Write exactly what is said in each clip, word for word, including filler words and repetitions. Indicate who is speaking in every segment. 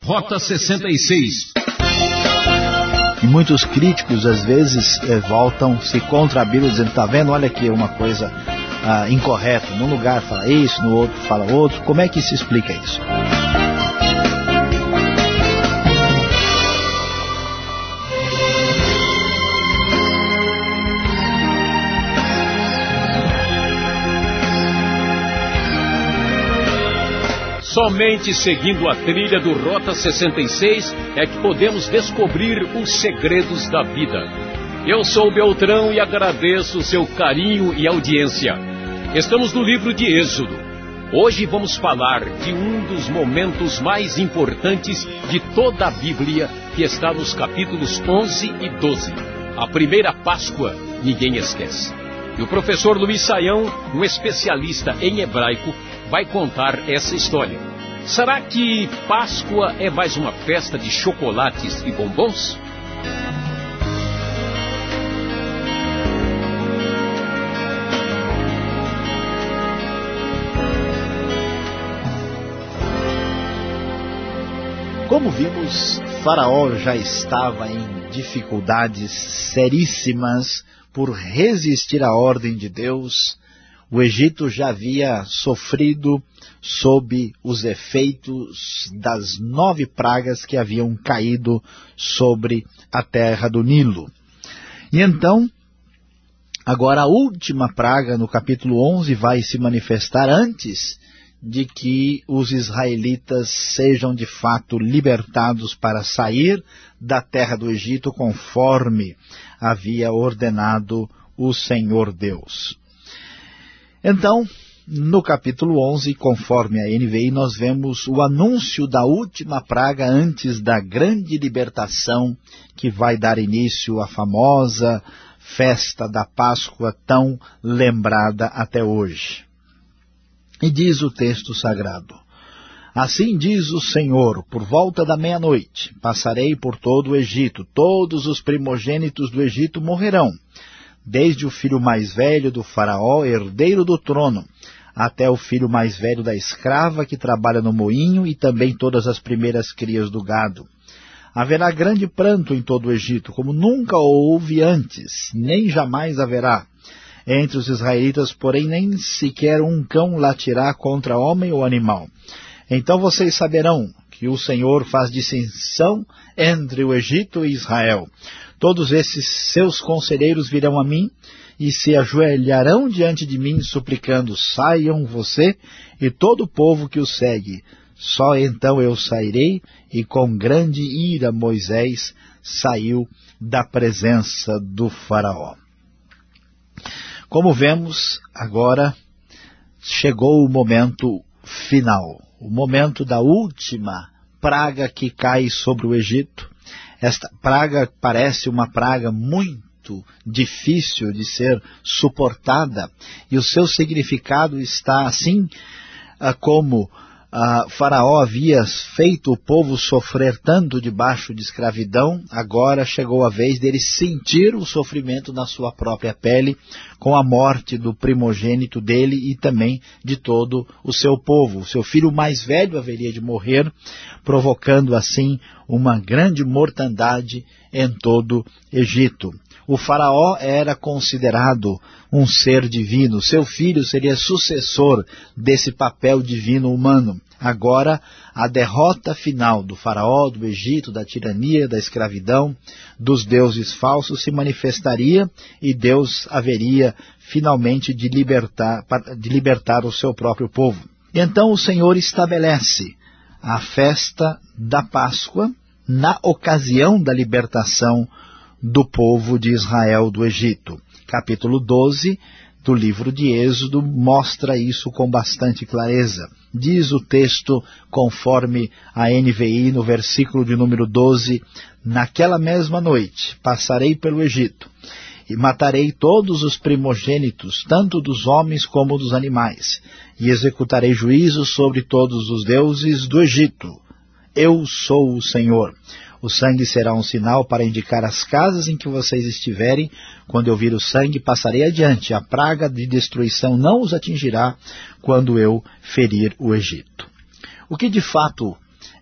Speaker 1: Rota sessenta e seis.
Speaker 2: E muitos críticos, às vezes, eh, voltam-se contra a Bíblia, dizendo, está vendo, olha aqui uma coisa ah, incorreta. Num lugar fala isso, no outro fala outro. Como é que se explica isso?
Speaker 1: Somente seguindo a trilha do Rota sessenta e seis é que podemos descobrir os segredos da vida. Eu sou Beltrão e agradeço o seu carinho e audiência. Estamos no livro de Êxodo. Hoje vamos falar de um dos momentos mais importantes de toda a Bíblia, que está nos capítulos onze e doze. A primeira Páscoa, ninguém esquece. E o professor Luiz Saião, um especialista em hebraico, vai contar essa história. Será que Páscoa é mais uma festa de chocolates e bombons?
Speaker 2: Como vimos, Faraó já estava em dificuldades seríssimas por resistir à ordem de Deus. O Egito já havia sofrido sob os efeitos das nove pragas que haviam caído sobre a terra do Nilo. E então, agora a última praga no capítulo onze vai se manifestar antes de que os israelitas sejam de fato libertados para sair da terra do Egito conforme havia ordenado o Senhor Deus. Então, no capítulo onze, conforme a N V I, nós vemos o anúncio da última praga antes da grande libertação que vai dar início à famosa festa da Páscoa tão lembrada até hoje. E diz o texto sagrado: assim diz o Senhor, por volta da meia-noite, passarei por todo o Egito, todos os primogênitos do Egito morrerão, desde o filho mais velho do faraó, herdeiro do trono, até o filho mais velho da escrava que trabalha no moinho e também todas as primeiras crias do gado. Haverá grande pranto em todo o Egito, como nunca houve antes, nem jamais haverá. Entre os israelitas, porém, nem sequer um cão latirá contra homem ou animal. Então vocês saberão que o Senhor faz distinção entre o Egito e Israel. Todos esses seus conselheiros virão a mim e se ajoelharão diante de mim, suplicando, saiam você e todo o povo que o segue. Só então eu sairei, e com grande ira Moisés saiu da presença do faraó. Como vemos, agora chegou o momento final, o momento da última praga que cai sobre o Egito. Esta praga parece uma praga muito difícil de ser suportada, e o seu significado está assim como Uh, Faraó havia feito o povo sofrer tanto debaixo de escravidão, agora chegou a vez dele sentir o sofrimento na sua própria pele, com a morte do primogênito dele e também de todo o seu povo. O seu filho mais velho haveria de morrer, provocando assim uma grande mortandade em todo Egito. O faraó era considerado um ser divino, seu filho seria sucessor desse papel divino humano. Agora, a derrota final do faraó, do Egito, da tirania, da escravidão, dos deuses falsos se manifestaria e Deus haveria finalmente de libertar, de libertar o seu próprio povo. Então o Senhor estabelece a festa da Páscoa na ocasião da libertação do povo de Israel do Egito. Capítulo doze do livro de Êxodo mostra isso com bastante clareza. Diz o texto, conforme a N V I, no versículo de número doze, naquela mesma noite passarei pelo Egito e matarei todos os primogênitos, tanto dos homens como dos animais, e executarei juízo sobre todos os deuses do Egito. Eu sou o Senhor. O sangue será um sinal para indicar as casas em que vocês estiverem. Quando eu vir o sangue, passarei adiante. A praga de destruição não os atingirá quando eu ferir o Egito. O que de fato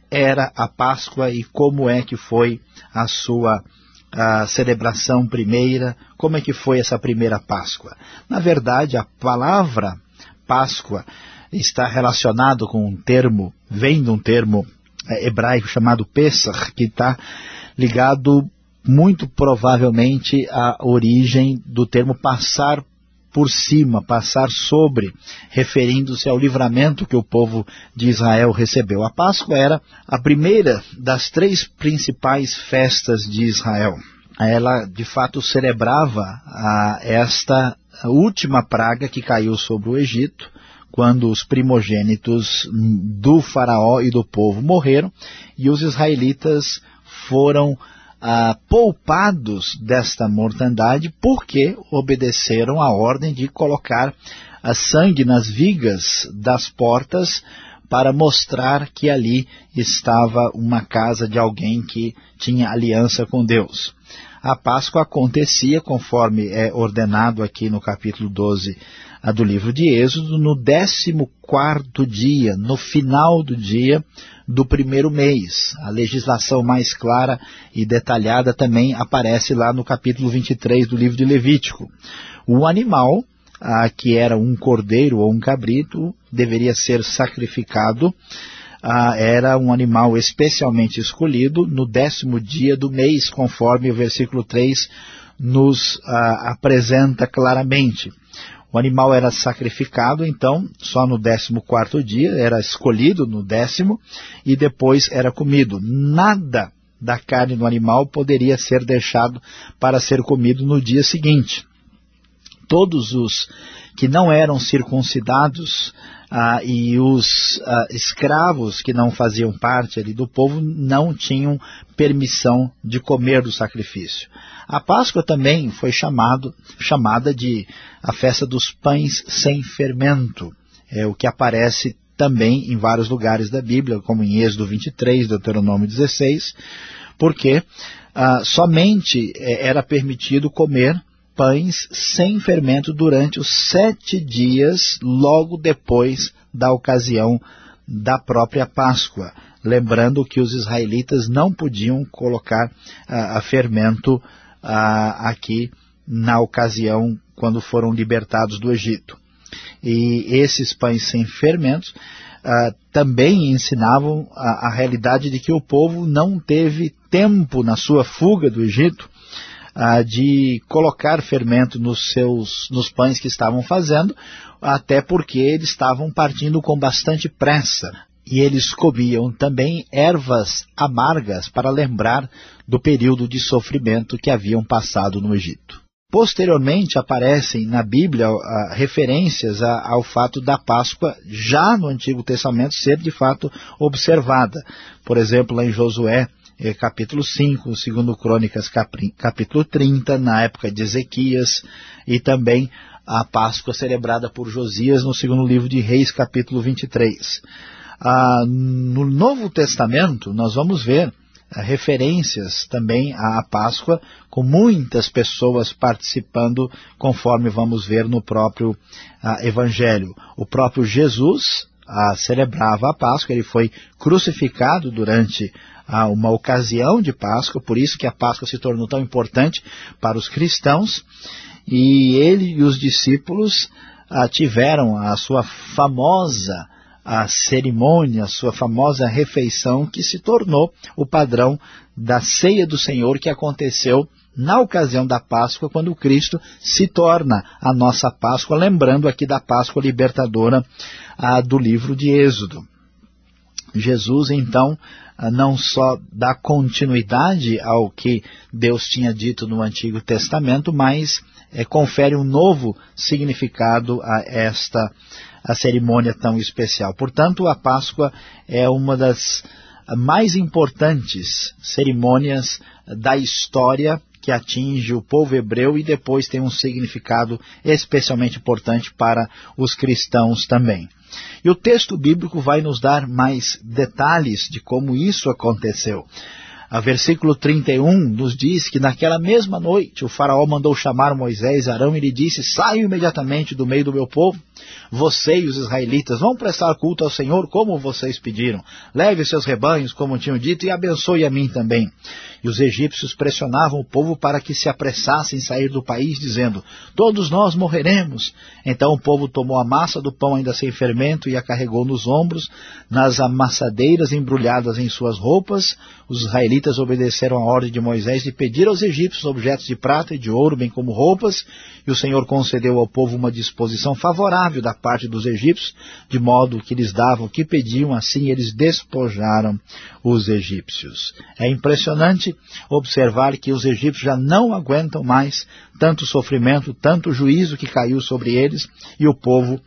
Speaker 2: era a Páscoa e como é que foi a sua a celebração primeira, como é que foi essa primeira Páscoa. Na verdade, a palavra Páscoa está relacionado com um termo, vem de um termo é, hebraico chamado Pesach, que está ligado muito provavelmente à origem do termo passar por cima, passar sobre, referindo-se ao livramento que o povo de Israel recebeu. A Páscoa era a primeira das três principais festas de Israel. Ela, de fato, celebrava a, esta a última praga que caiu sobre o Egito, quando os primogênitos do faraó e do povo morreram, e os israelitas foram Ah, poupados desta mortandade porque obedeceram a ordem de colocar a sangue nas vigas das portas para mostrar que ali estava uma casa de alguém que tinha aliança com Deus. A Páscoa acontecia, conforme é ordenado aqui no capítulo doze a do livro de Êxodo, no décimo quarto dia, no final do dia do primeiro mês. A legislação mais clara e detalhada também aparece lá no capítulo vinte e três do livro de Levítico. O animal, ah, que era um cordeiro ou um cabrito, deveria ser sacrificado. Ah, era um animal especialmente escolhido no décimo dia do mês, conforme o versículo três nos ah, apresenta claramente. O animal era sacrificado, então, só no décimo quarto dia, era escolhido no décimo, e depois era comido. Nada da carne do animal poderia ser deixado para ser comido no dia seguinte. Todos os que não eram circuncidados ah, e os ah, escravos que não faziam parte ali do povo não tinham permissão de comer do sacrifício. A Páscoa também foi chamado, chamada de a festa dos pães sem fermento, é o que aparece também em vários lugares da Bíblia, como em Êxodo vinte e três, Deuteronômio dezesseis, porque ah, somente eh, era permitido comer pães sem fermento durante os sete dias logo depois da ocasião da própria Páscoa. Lembrando que os israelitas não podiam colocar ah, a fermento ah, aqui na ocasião quando foram libertados do Egito. E esses pães sem fermentos ah, também ensinavam a, a realidade de que o povo não teve tempo na sua fuga do Egito ah, de colocar fermento nos seus nos pães que estavam fazendo, até porque eles estavam partindo com bastante pressa. E eles comiam também ervas amargas para lembrar do período de sofrimento que haviam passado no Egito. Posteriormente aparecem na Bíblia uh, referências a, ao fato da Páscoa já no Antigo Testamento ser de fato observada. Por exemplo, lá em Josué, eh, capítulo cinco, segundo Crônicas, capri, capítulo trinta, na época de Ezequias, e também a Páscoa celebrada por Josias no segundo livro de Reis, capítulo vinte e três. Ah, no Novo Testamento nós vamos ver ah, referências também à Páscoa, com muitas pessoas participando, conforme vamos ver no próprio ah, Evangelho. O próprio Jesus ah, celebrava a Páscoa, ele foi crucificado durante ah, uma ocasião de Páscoa, por isso que a Páscoa se tornou tão importante para os cristãos, e ele e os discípulos ah, tiveram a sua famosa a cerimônia, a sua famosa refeição, que se tornou o padrão da ceia do Senhor, que aconteceu na ocasião da Páscoa, quando Cristo se torna a nossa Páscoa, lembrando aqui da Páscoa libertadora ah, do livro de Êxodo. Jesus, então, ah, não só dá continuidade ao que Deus tinha dito no Antigo Testamento, mas é, confere um novo significado a esta a cerimônia tão especial. Portanto, a Páscoa é uma das mais importantes cerimônias da história que atinge o povo hebreu e depois tem um significado especialmente importante para os cristãos também. E o texto bíblico vai nos dar mais detalhes de como isso aconteceu. A versículo trinta e um nos diz que naquela mesma noite o faraó mandou chamar Moisés e Arão e lhe disse: saiam imediatamente do meio do meu povo, Você e os israelitas vão prestar culto ao Senhor como vocês pediram. Leve seus rebanhos, como tinham dito, e abençoe a mim também. E os egípcios pressionavam o povo para que se apressassem em sair do país, dizendo, todos nós morreremos. Então o povo tomou a massa do pão ainda sem fermento e a carregou nos ombros, nas amassadeiras embrulhadas em suas roupas. Os israelitas obedeceram a ordem de Moisés de pedir aos egípcios objetos de prata e de ouro, bem como roupas, e o Senhor concedeu ao povo uma disposição favorável da parte dos egípcios, de modo que lhes davam o que pediam, assim eles despojaram os egípcios. É impressionante observar que os egípcios já não aguentam mais tanto sofrimento, tanto juízo que caiu sobre eles, e o povo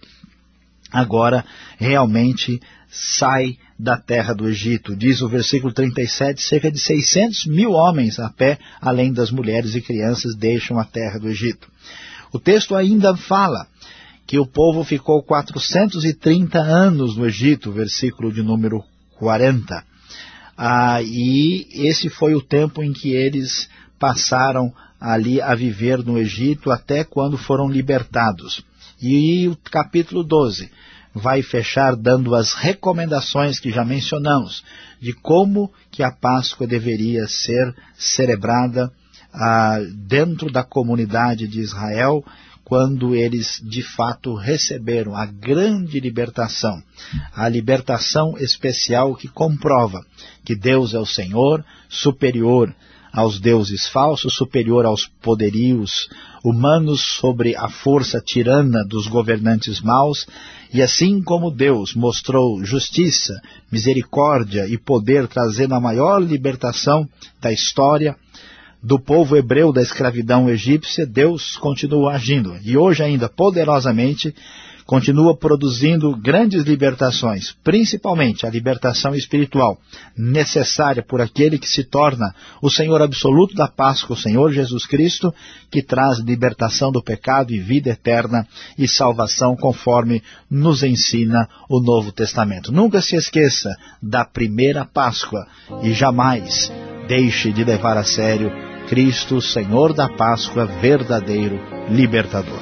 Speaker 2: agora realmente sai da terra do Egito. Diz o versículo trinta e sete, cerca de seiscentos mil homens a pé, além das mulheres e crianças, deixam a terra do Egito. O texto ainda fala que o povo ficou quatrocentos e trinta anos no Egito, versículo de número quarenta. Ah, e esse foi o tempo em que eles passaram ali a viver no Egito até quando foram libertados. E o capítulo doze vai fechar dando as recomendações que já mencionamos, de como que a Páscoa deveria ser celebrada ah, dentro da comunidade de Israel, quando eles de fato receberam a grande libertação, a libertação especial que comprova que Deus é o Senhor, superior aos deuses falsos, superior aos poderios humanos sobre a força tirana dos governantes maus, e assim como Deus mostrou justiça, misericórdia e poder, trazendo a maior libertação da história do povo hebreu da escravidão egípcia, Deus continua agindo, e hoje ainda poderosamente continua produzindo grandes libertações, principalmente a libertação espiritual, necessária por aquele que se torna o Senhor absoluto da Páscoa, o Senhor Jesus Cristo, que traz libertação do pecado e vida eterna e salvação, conforme nos ensina o Novo Testamento. Nunca se esqueça da primeira Páscoa e jamais deixe de levar a sério Cristo, Senhor da Páscoa, verdadeiro libertador.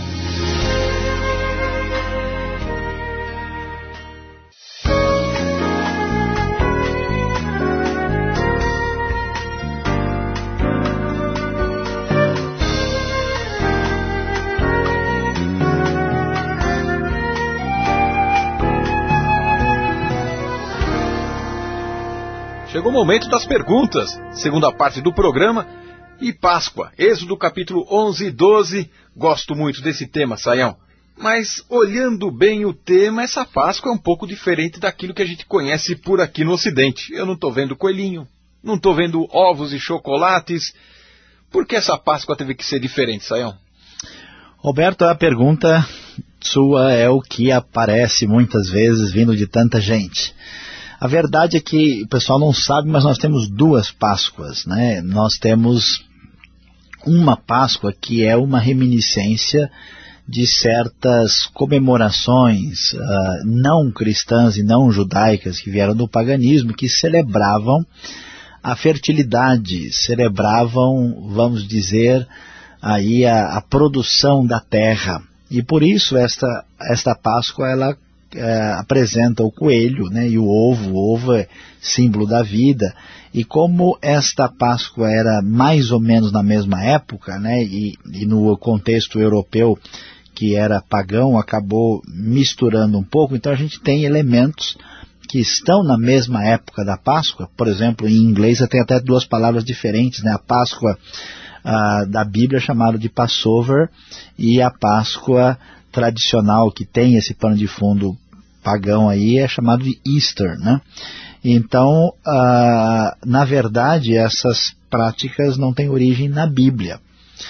Speaker 3: Chegou o momento das perguntas, segunda parte do programa, e Páscoa, Êxodo capítulo onze e doze. Gosto muito desse tema, Sayão. Mas, olhando bem o tema, essa Páscoa é um pouco diferente daquilo que a gente conhece por aqui no Ocidente. Eu não estou vendo coelhinho, não estou vendo ovos e chocolates. Por que essa Páscoa teve que ser diferente, Sayão?
Speaker 2: Roberto, a pergunta sua é o que aparece muitas vezes vindo de tanta gente. A verdade é que o pessoal não sabe, mas nós temos duas Páscoas, né? Nós temos uma Páscoa que é uma reminiscência de certas comemorações uh, não cristãs e não judaicas que vieram do paganismo, que celebravam a fertilidade, celebravam, vamos dizer, aí a, a produção da terra. E por isso esta, esta Páscoa, ela É, apresenta o coelho, né, e o ovo. O ovo é símbolo da vida, e como esta Páscoa era mais ou menos na mesma época, né, e, e no contexto europeu que era pagão, acabou misturando um pouco, então a gente tem elementos que estão na mesma época da Páscoa. Por exemplo, em inglês tem até duas palavras diferentes, né, a Páscoa ah, da Bíblia chamada de Passover, e a Páscoa tradicional, que tem esse pano de fundo pagão aí, é chamado de Easter, né? Então, ah, na verdade, essas práticas não têm origem na Bíblia.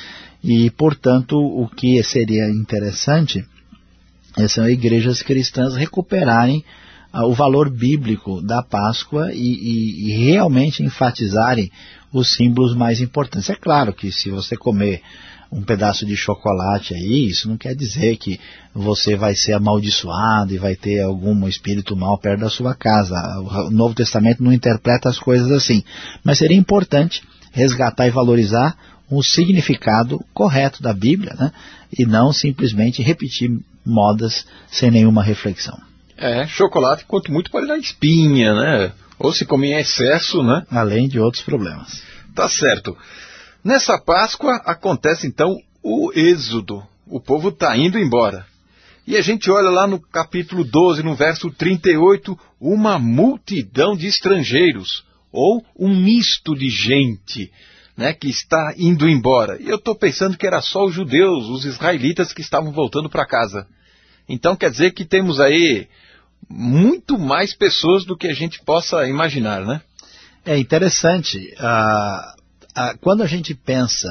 Speaker 2: E, portanto, o que seria interessante é são igrejas cristãs recuperarem ah, o valor bíblico da Páscoa e, e, e realmente enfatizarem os símbolos mais importantes. É claro que se você comer um pedaço de chocolate aí, isso não quer dizer que você vai ser amaldiçoado e vai ter algum espírito mau perto da sua casa. O Novo Testamento não interpreta as coisas assim. Mas seria importante resgatar e valorizar o significado correto da Bíblia, né? E não simplesmente repetir modas sem nenhuma reflexão.
Speaker 3: É, chocolate, quanto muito, pode dar espinha, né? Ou se comer em excesso, né?
Speaker 2: Além de outros problemas.
Speaker 3: Tá certo. Nessa Páscoa acontece então o êxodo. O povo está indo embora. E a gente olha lá no capítulo doze, no verso trinta e oito, uma multidão de estrangeiros, ou um misto de gente, né, que está indo embora. E eu estou pensando que era só os judeus, os israelitas que estavam voltando para casa. Então quer dizer que temos aí muito mais pessoas do que a gente possa imaginar, né?
Speaker 2: É interessante, ah, ah, quando a gente pensa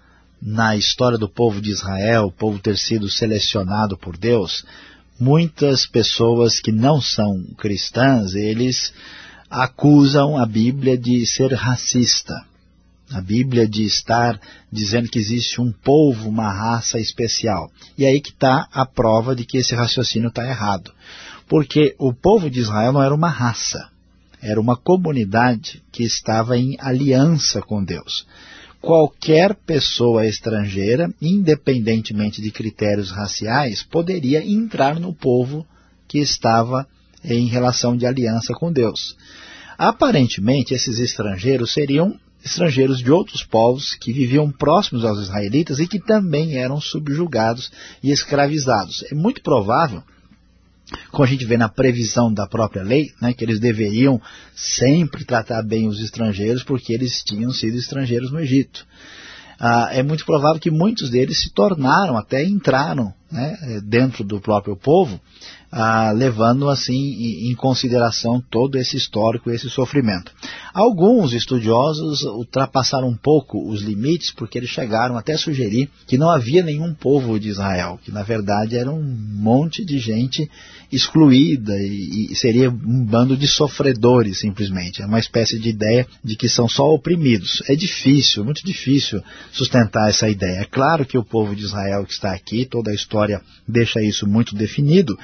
Speaker 2: na história do povo de Israel, o povo ter sido selecionado por Deus, muitas pessoas que não são cristãs, eles acusam a Bíblia de ser racista. A Bíblia de estar dizendo que existe um povo, uma raça especial. E aí que está a prova de que esse raciocínio está errado. Porque o povo de Israel não era uma raça, era uma comunidade que estava em aliança com Deus. Qualquer pessoa estrangeira, independentemente de critérios raciais, poderia entrar no povo que estava em relação de aliança com Deus. Aparentemente, esses estrangeiros seriam estrangeiros de outros povos que viviam próximos aos israelitas e que também eram subjugados e escravizados. É muito provável, como a gente vê na previsão da própria lei, né, que eles deveriam sempre tratar bem os estrangeiros porque eles tinham sido estrangeiros no Egito. Ah, é muito provável que muitos deles se tornaram, até entraram, né, dentro do próprio povo, ah, levando assim em, em consideração todo esse histórico, esse sofrimento. Alguns estudiosos ultrapassaram um pouco os limites, porque eles chegaram até a sugerir que não havia nenhum povo de Israel, que na verdade era um monte de gente excluída e, e seria um bando de sofredores simplesmente. É uma espécie de ideia de que são só oprimidos. É difícil, muito difícil sustentar essa ideia. É claro que o povo de Israel que está aqui, toda a história deixa isso muito definido,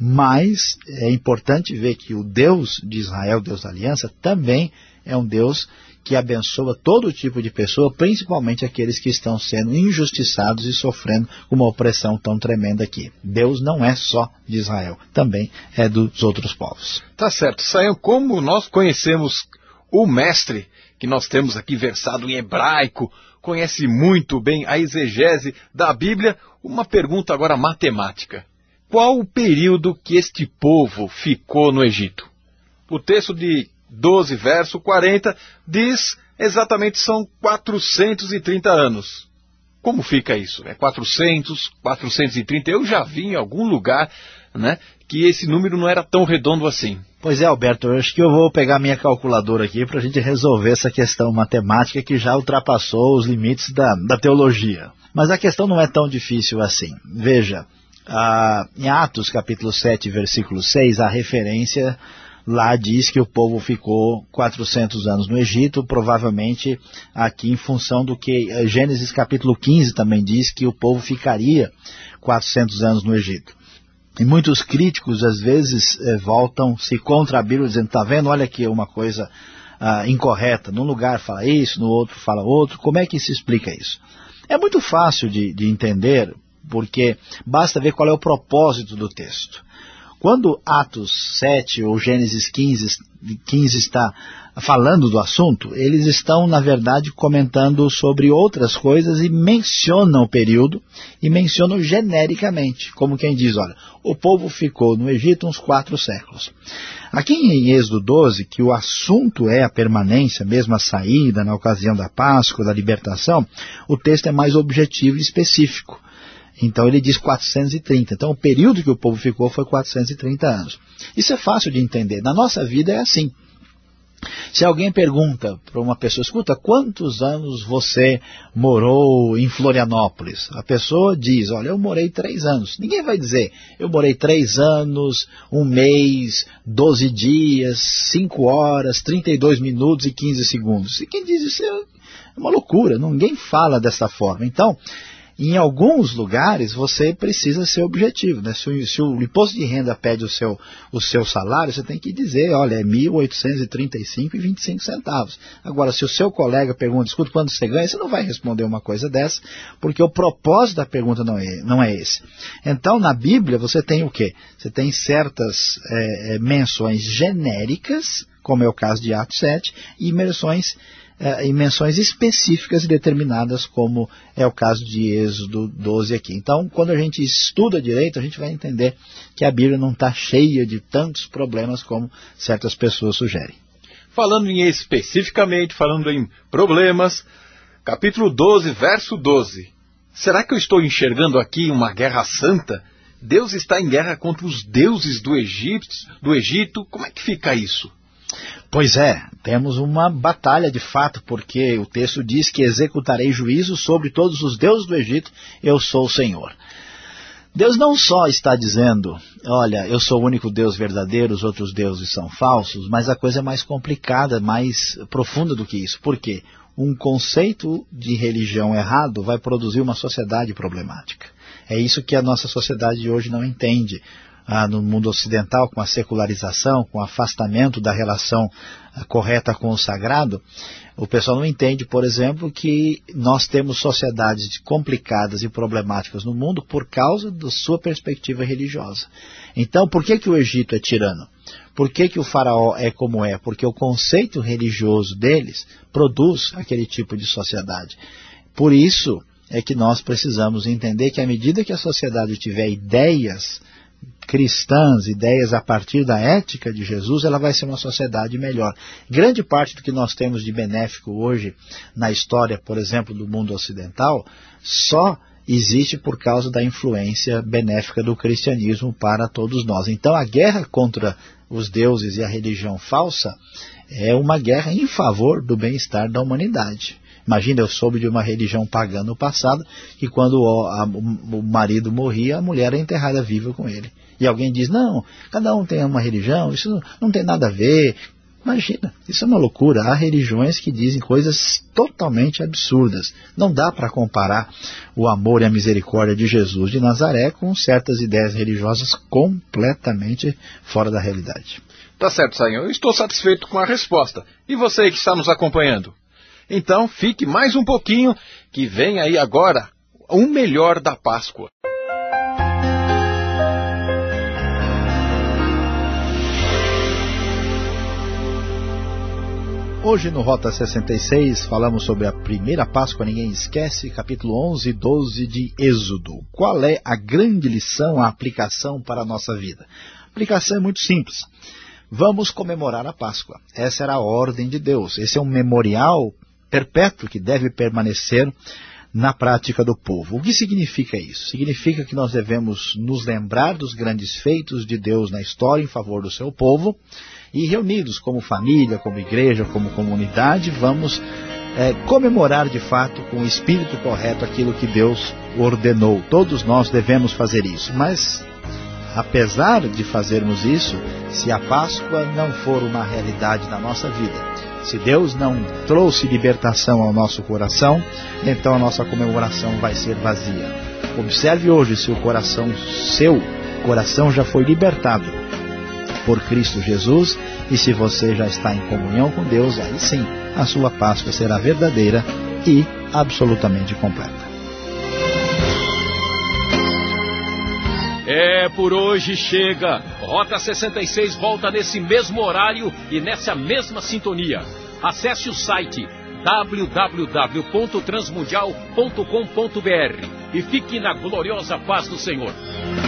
Speaker 2: mas é importante ver que o Deus de Israel, Deus da aliança, também é um Deus que abençoa todo tipo de pessoa, principalmente aqueles que estão sendo injustiçados e sofrendo uma opressão tão tremenda aqui. Deus não é só de Israel, também é dos outros povos.
Speaker 3: Tá certo. Sayão, como nós conhecemos o mestre que nós temos aqui versado em hebraico, conhece muito bem a exegese da Bíblia, uma pergunta agora matemática. Qual o período que este povo ficou no Egito? O texto de doze, verso quarenta, diz exatamente são quatrocentos e trinta anos. Como fica isso? É quatrocentos, quatrocentos e trinta? Eu já vi em algum lugar, né, que esse número não era tão redondo assim.
Speaker 2: Pois é, Alberto, eu acho que eu vou pegar minha calculadora aqui para a gente resolver essa questão matemática que já ultrapassou os limites da, da teologia. Mas a questão não é tão difícil assim. Veja, ah, em Atos capítulo sete, versículo seis, a referência lá diz que o povo ficou quatrocentos anos no Egito, provavelmente aqui em função do que Gênesis capítulo quinze também diz que o povo ficaria quatrocentos anos no Egito. E muitos críticos às vezes eh, voltam-se contra a Bíblia dizendo, está vendo, olha aqui uma coisa ah, incorreta, num lugar fala isso, no outro fala outro, como é que se explica isso? É muito fácil de, de entender, porque basta ver qual é o propósito do texto. Quando Atos sete ou Gênesis quinze, quinze está falando do assunto, eles estão, na verdade, comentando sobre outras coisas e mencionam o período e mencionam genericamente, como quem diz, olha, o povo ficou no Egito uns quatro séculos. Aqui em Êxodo doze, que o assunto é a permanência, mesmo a saída na ocasião da Páscoa, da libertação, o texto é mais objetivo e específico. Então ele diz quatrocentos e trinta. Então o período que o povo ficou foi quatrocentos e trinta anos. Isso é fácil de entender. Na nossa vida é assim. Se alguém pergunta para uma pessoa, escuta, quantos anos você morou em Florianópolis? A pessoa diz, olha, eu morei três anos. Ninguém vai dizer, eu morei três anos, um mês, doze dias, cinco horas, trinta e dois minutos e quinze segundos. E quem diz isso é uma loucura, ninguém fala dessa forma. Então, Em alguns lugares você precisa ser objetivo, né? Se o, se o imposto de renda pede o seu, o seu salário, você tem que dizer, olha, é mil oitocentos e trinta e cinco reais e vinte e cinco centavos. Agora, se o seu colega pergunta, escuta, quanto você ganha, você não vai responder uma coisa dessa, porque o propósito da pergunta não é, não é esse. Então, na Bíblia, você tem o quê? Você tem certas é, menções genéricas, como é o caso de Atos sete, e menções em menções específicas e determinadas, como é o caso de Êxodo doze aqui. Então, quando a gente estuda direito, a gente vai entender que a Bíblia não está cheia de tantos problemas como certas pessoas sugerem.
Speaker 3: Falando em especificamente, falando em problemas, capítulo doze, verso doze. Será que eu estou enxergando aqui uma guerra santa? Deus está em guerra contra os deuses do Egito, do Egito? Como é que fica isso?
Speaker 2: Pois é, temos uma batalha de fato, porque o texto diz que executarei juízo sobre todos os deuses do Egito, eu sou o Senhor. Deus não só está dizendo, olha, eu sou o único Deus verdadeiro, os outros deuses são falsos, mas a coisa é mais complicada, mais profunda do que isso. Por quê? Um conceito de religião errado vai produzir uma sociedade problemática. É isso que a nossa sociedade de hoje não entende. Ah, no mundo ocidental, com a secularização, com o afastamento da relação ah, correta com o sagrado, o pessoal não entende, por exemplo, que nós temos sociedades complicadas e problemáticas no mundo por causa da sua perspectiva religiosa. Então, por que que o Egito é tirano? Por que que o faraó é como é? Porque o conceito religioso deles produz aquele tipo de sociedade. Por isso é que nós precisamos entender que à medida que a sociedade tiver ideias cristãs, ideias a partir da ética de Jesus, ela vai ser uma sociedade melhor. Grande parte do que nós temos de benéfico hoje na história, por exemplo, do mundo ocidental, só existe por causa da influência benéfica do cristianismo para todos nós. Então a guerra contra os deuses e a religião falsa é uma guerra em favor do bem-estar da humanidade. Imagina, eu soube de uma religião pagã no passado, que quando o, a, o marido morria, a mulher era enterrada viva com ele. E alguém diz, não, cada um tem uma religião, isso não, não tem nada a ver. Imagina, isso é uma loucura. Há religiões que dizem coisas totalmente absurdas. Não dá para comparar o amor e a misericórdia de Jesus de Nazaré com certas ideias religiosas completamente fora da realidade.
Speaker 3: Tá certo, Sayão. Eu estou satisfeito com a resposta. E você que está nos acompanhando? Então, fique mais um pouquinho, que vem aí agora o melhor da Páscoa.
Speaker 2: Hoje no Rota sessenta e seis falamos sobre a primeira Páscoa, ninguém esquece, capítulo onze e doze de Êxodo. Qual é a grande lição, a aplicação para a nossa vida? A aplicação é muito simples. Vamos comemorar a Páscoa. Essa era a ordem de Deus. Esse é um memorial perpétuo que deve permanecer na prática do povo. O que significa isso? Significa que nós devemos nos lembrar dos grandes feitos de Deus na história em favor do seu povo e reunidos como família, como igreja, como comunidade, vamos é, comemorar de fato com o espírito correto aquilo que Deus ordenou. Todos nós devemos fazer isso, mas apesar de fazermos isso, se a Páscoa não for uma realidade na nossa vida, se Deus não trouxe libertação ao nosso coração, então a nossa comemoração vai ser vazia. Observe hoje se o coração, seu coração já foi libertado por Cristo Jesus, e se você já está em comunhão com Deus, aí sim, a sua Páscoa será verdadeira e absolutamente completa.
Speaker 1: É, por hoje chega. Rota sessenta e seis volta nesse mesmo horário e nessa mesma sintonia. Acesse o site w w w ponto transmundial ponto com ponto b r e fique na gloriosa paz do Senhor.